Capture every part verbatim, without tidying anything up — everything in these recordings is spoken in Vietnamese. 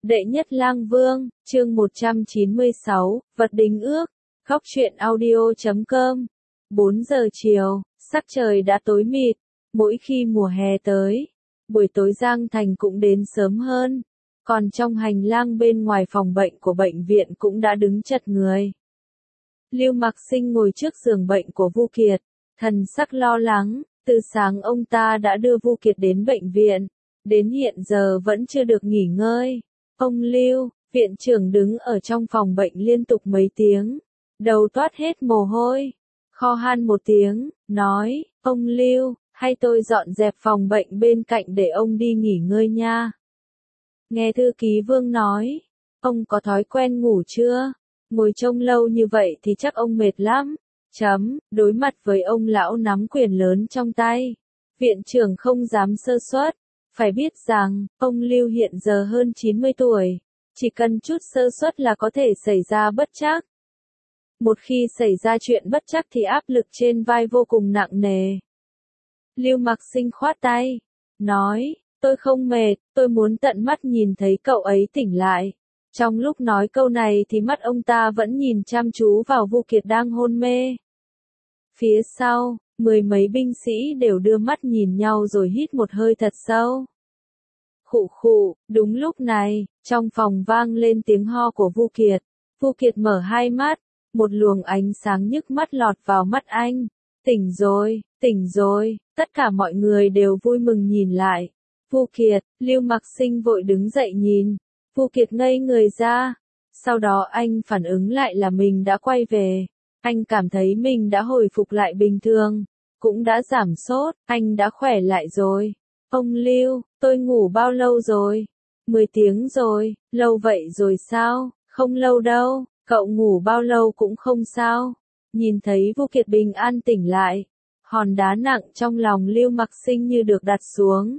Đệ nhất lang vương, chương một trăm chín mươi sáu, vật đính ước, khóc chuyện audio chấm com. bốn giờ chiều, sắc trời đã tối mịt, mỗi khi mùa hè tới, buổi tối Giang Thành cũng đến sớm hơn, còn trong hành lang bên ngoài phòng bệnh của bệnh viện cũng đã đứng chật người. Lưu Mặc Sinh ngồi trước giường bệnh của Vu Kiệt, thần sắc lo lắng, từ sáng ông ta đã đưa Vu Kiệt đến bệnh viện, đến hiện giờ vẫn chưa được nghỉ ngơi. Ông Lưu, viện trưởng đứng ở trong phòng bệnh liên tục mấy tiếng, đầu toát hết mồ hôi, kho han một tiếng, nói, ông Lưu, hay tôi dọn dẹp phòng bệnh bên cạnh để ông đi nghỉ ngơi nha. Nghe thư ký Vương nói, ông có thói quen ngủ chưa? Ngồi trông lâu như vậy thì chắc ông mệt lắm. Chấm, đối mặt với ông lão nắm quyền lớn trong tay, viện trưởng không dám sơ suất. Phải biết rằng, ông Lưu hiện giờ hơn chín mươi tuổi, chỉ cần chút sơ suất là có thể xảy ra bất trắc. Một khi xảy ra chuyện bất trắc thì áp lực trên vai vô cùng nặng nề. Lưu Mặc Sinh khoát tay, nói, tôi không mệt, tôi muốn tận mắt nhìn thấy cậu ấy tỉnh lại. Trong lúc nói câu này thì mắt ông ta vẫn nhìn chăm chú vào Vu Kiệt đang hôn mê. Phía sau, mười mấy binh sĩ đều đưa mắt nhìn nhau rồi hít một hơi thật sâu. Khụ khụ, đúng lúc này, trong phòng vang lên tiếng ho của Vu Kiệt. Vu Kiệt mở hai mắt, một luồng ánh sáng nhức mắt lọt vào mắt anh. Tỉnh rồi, tỉnh rồi, tất cả mọi người đều vui mừng nhìn lại. Vu Kiệt, Lưu Mặc Sinh vội đứng dậy nhìn. Vu Kiệt ngây người ra. Sau đó anh phản ứng lại là mình đã quay về. Anh cảm thấy mình đã hồi phục lại bình thường, cũng đã giảm sốt, anh đã khỏe lại rồi. Ông Lưu, tôi ngủ bao lâu rồi? mười tiếng rồi, lâu vậy rồi sao? Không lâu đâu, cậu ngủ bao lâu cũng không sao. Nhìn thấy Vu Kiệt bình an tỉnh lại, hòn đá nặng trong lòng Lưu Mặc Sinh như được đặt xuống.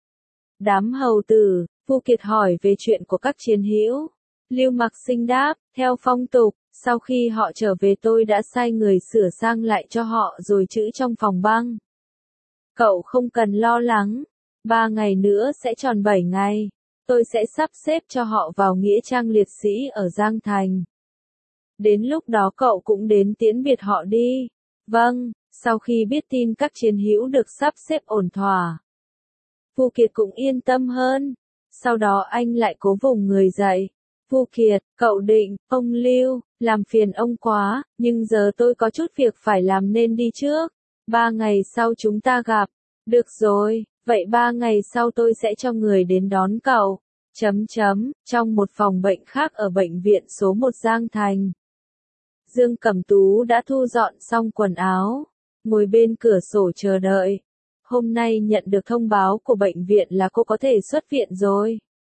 Đám hầu tử, Vu Kiệt hỏi về chuyện của các chiến hữu. Lưu Mặc Sinh đáp, theo phong tục, sau khi họ trở về tôi đã sai người sửa sang lại cho họ rồi trữ trong phòng băng. Cậu không cần lo lắng, ba ngày nữa sẽ tròn bảy ngày, tôi sẽ sắp xếp cho họ vào nghĩa trang liệt sĩ ở Giang Thành. Đến lúc đó cậu cũng đến tiễn biệt họ đi. Vâng, sau khi biết tin các chiến hữu được sắp xếp ổn thỏa, Vu Kiệt cũng yên tâm hơn. Sau đó anh lại cố vùng người dậy. Vu Kiệt, cậu định, ông Lưu, làm phiền ông quá, nhưng giờ tôi có chút việc phải làm nên đi trước. Ba ngày sau chúng ta gặp. Được rồi, vậy ba ngày sau tôi sẽ cho người đến đón cậu. Chấm chấm, trong một phòng bệnh khác ở bệnh viện số một Giang Thành. Dương Cẩm Tú đã thu dọn xong quần áo, ngồi bên cửa sổ chờ đợi. Hôm nay nhận được thông báo của bệnh viện là cô có thể xuất viện rồi.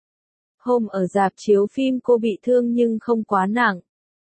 Hôm ở rạp chiếu phim cô bị thương nhưng không quá nặng.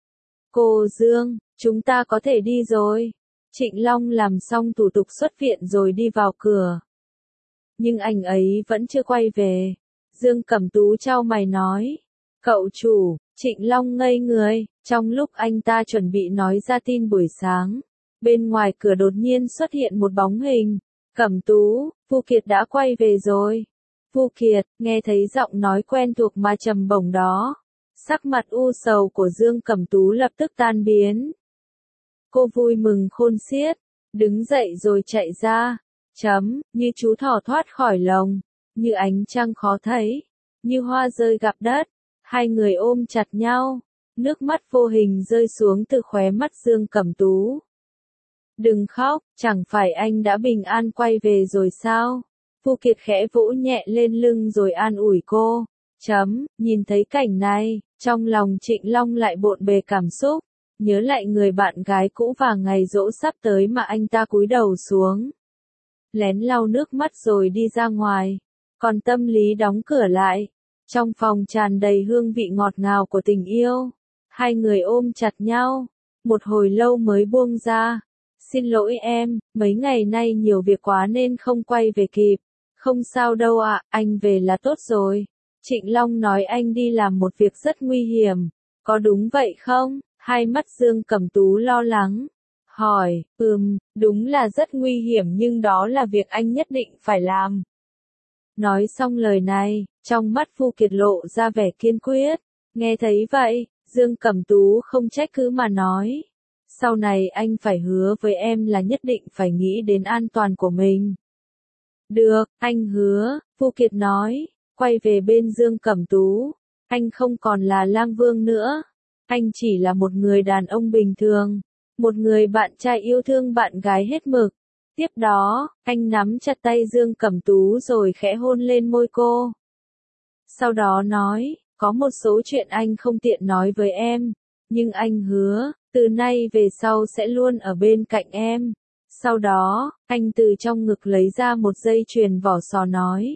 Cô Dương, chúng ta có thể đi rồi. Trịnh Long làm xong thủ tục xuất viện rồi đi vào cửa. Nhưng anh ấy vẫn chưa quay về. Dương Cẩm Tú chau mày nói. Cậu chủ, Trịnh Long ngây người, trong lúc anh ta chuẩn bị nói ra tin buổi sáng. Bên ngoài cửa đột nhiên xuất hiện một bóng hình. Cẩm Tú, Vu Kiệt đã quay về rồi. Vu Kiệt, nghe thấy giọng nói quen thuộc mà trầm bổng đó. Sắc mặt u sầu của Dương Cẩm Tú lập tức tan biến. Cô vui mừng khôn xiết, đứng dậy rồi chạy ra. Chấm, như chú thỏ thoát khỏi lồng, như ánh trăng khó thấy, như hoa rơi gặp đất. Hai người ôm chặt nhau, nước mắt vô hình rơi xuống từ khóe mắt Dương Cẩm Tú. Đừng khóc, chẳng phải anh đã bình an quay về rồi sao? Vu Kiệt khẽ vỗ nhẹ lên lưng rồi an ủi cô. Chấm, nhìn thấy cảnh này, trong lòng Trịnh Long lại bộn bề cảm xúc, nhớ lại người bạn gái cũ và ngày giỗ sắp tới mà anh ta cúi đầu xuống. Lén lau nước mắt rồi đi ra ngoài, còn tâm lý đóng cửa lại. Trong phòng tràn đầy hương vị ngọt ngào của tình yêu, hai người ôm chặt nhau, một hồi lâu mới buông ra. Xin lỗi em, mấy ngày nay nhiều việc quá nên không quay về kịp. Không sao đâu ạ, anh về là tốt rồi. Trịnh Long nói anh đi làm một việc rất nguy hiểm. Có đúng vậy không? Hai mắt Dương Cẩm Tú lo lắng. Hỏi, ừm, đúng là rất nguy hiểm nhưng đó là việc anh nhất định phải làm. Nói xong lời này, trong mắt Vu Kiệt lộ ra vẻ kiên quyết. Nghe thấy vậy, Dương Cẩm Tú không trách cứ mà nói. Sau này anh phải hứa với em là nhất định phải nghĩ đến an toàn của mình. Được, anh hứa, Vu Kiệt nói, quay về bên Dương Cẩm Tú. Anh không còn là lang vương nữa. Anh chỉ là một người đàn ông bình thường. Một người bạn trai yêu thương bạn gái hết mực. Tiếp đó, anh nắm chặt tay Dương Cẩm Tú rồi khẽ hôn lên môi cô. Sau đó nói, có một số chuyện anh không tiện nói với em. Nhưng anh hứa, từ nay về sau sẽ luôn ở bên cạnh em. Sau đó, anh từ trong ngực lấy ra một dây chuyền vỏ sò nói.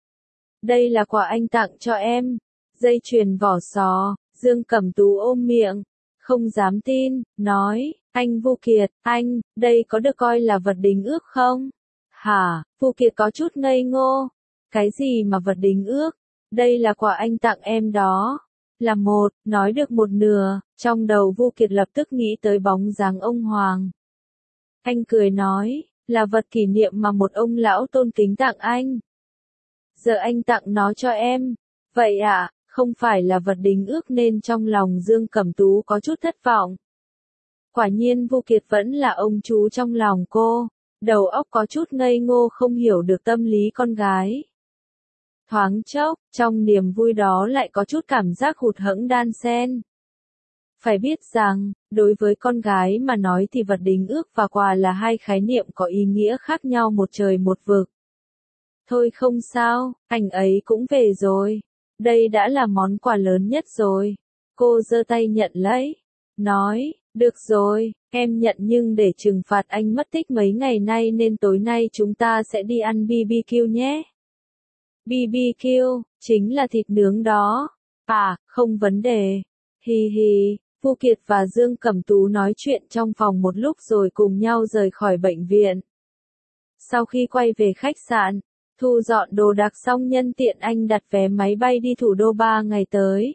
Đây là quà anh tặng cho em. Dây chuyền vỏ sò, Dương Cẩm Tú ôm miệng. Không dám tin, nói, anh Vu Kiệt, anh, đây có được coi là vật đính ước không? Hả, Vu Kiệt có chút ngây ngô. Cái gì mà vật đính ước? Đây là quà anh tặng em đó. Là một, nói được một nửa, trong đầu Vu Kiệt lập tức nghĩ tới bóng dáng ông Hoàng. Anh cười nói, là vật kỷ niệm mà một ông lão tôn kính tặng anh. Giờ anh tặng nó cho em. Vậy ạ, không phải là vật đính ước nên trong lòng Dương Cẩm Tú có chút thất vọng. Quả nhiên Vu Kiệt vẫn là ông chú trong lòng cô, đầu óc có chút ngây ngô không hiểu được tâm lý con gái. Thoáng chốc, trong niềm vui đó lại có chút cảm giác hụt hẫng đan xen. Phải biết rằng, đối với con gái mà nói thì vật đính ước và quà là hai khái niệm có ý nghĩa khác nhau một trời một vực. Thôi không sao, anh ấy cũng về rồi. Đây đã là món quà lớn nhất rồi. Cô giơ tay nhận lấy. Nói, được rồi, em nhận nhưng để trừng phạt anh mất tích mấy ngày nay nên tối nay chúng ta sẽ đi ăn bê bê kiu nhé. bê bê kiu, chính là thịt nướng đó. À, không vấn đề. Hi hi, Vu Kiệt và Dương Cẩm Tú nói chuyện trong phòng một lúc rồi cùng nhau rời khỏi bệnh viện. Sau khi quay về khách sạn, thu dọn đồ đạc xong nhân tiện anh đặt vé máy bay đi thủ đô ba ngày tới.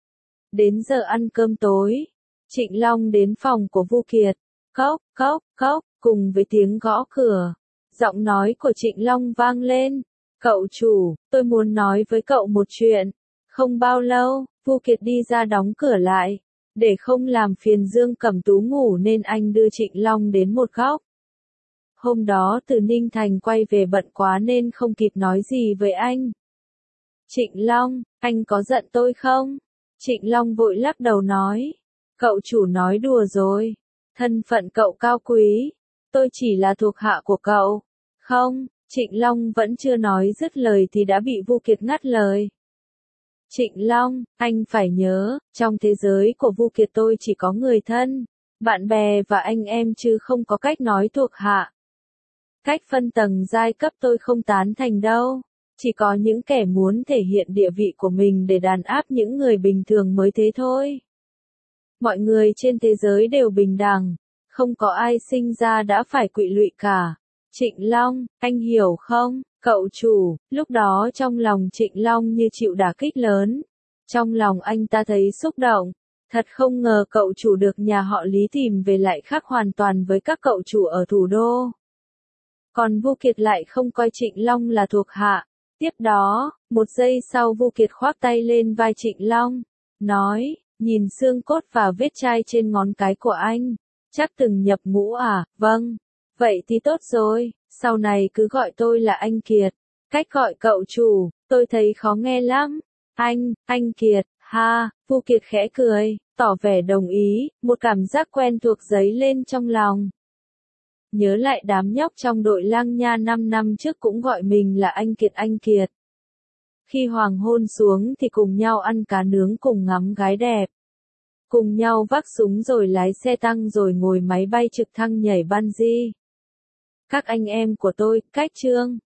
Đến giờ ăn cơm tối, Trịnh Long đến phòng của Vu Kiệt. Cốc, cốc, cốc, cùng với tiếng gõ cửa. Giọng nói của Trịnh Long vang lên. Cậu chủ, tôi muốn nói với cậu một chuyện. Không bao lâu, Vu Kiệt đi ra đóng cửa lại. Để không làm phiền Dương Cẩm Tú ngủ nên anh đưa Trịnh Long đến một góc. Hôm đó từ Ninh Thành quay về bận quá nên không kịp nói gì với anh. Trịnh Long, anh có giận tôi không? Trịnh Long vội lắc đầu nói. Cậu chủ nói đùa rồi. Thân phận cậu cao quý. Tôi chỉ là thuộc hạ của cậu. Không, Trịnh Long vẫn chưa nói dứt lời thì đã bị Vu Kiệt ngắt lời. Trịnh Long, anh phải nhớ, trong thế giới của Vu Kiệt tôi chỉ có người thân, bạn bè và anh em chứ không có cách nói thuộc hạ. Cách phân tầng giai cấp tôi không tán thành đâu. Chỉ có những kẻ muốn thể hiện địa vị của mình để đàn áp những người bình thường mới thế thôi. Mọi người trên thế giới đều bình đẳng. Không có ai sinh ra đã phải quỵ lụy cả. Trịnh Long, anh hiểu không, cậu chủ? Lúc đó trong lòng Trịnh Long như chịu đả kích lớn. Trong lòng anh ta thấy xúc động. Thật không ngờ cậu chủ được nhà họ Lý tìm về lại khác hoàn toàn với các cậu chủ ở thủ đô. Còn Vu Kiệt lại không coi Trịnh Long là thuộc hạ. Tiếp đó, một giây sau Vu Kiệt khoác tay lên vai Trịnh Long. Nói, nhìn xương cốt và vết chai trên ngón cái của anh. Chắc từng nhập ngũ à? Vâng. Vậy thì tốt rồi, sau này cứ gọi tôi là anh Kiệt. Cách gọi cậu chủ, tôi thấy khó nghe lắm. Anh, anh Kiệt, ha, Vu Kiệt khẽ cười, tỏ vẻ đồng ý, một cảm giác quen thuộc dấy lên trong lòng. Nhớ lại đám nhóc trong đội Lang Nha năm năm trước cũng gọi mình là anh Kiệt anh Kiệt. Khi hoàng hôn xuống thì cùng nhau ăn cá nướng cùng ngắm gái đẹp. Cùng nhau vác súng rồi lái xe tăng rồi ngồi máy bay trực thăng nhảy bungee. Các anh em của tôi, cách trương.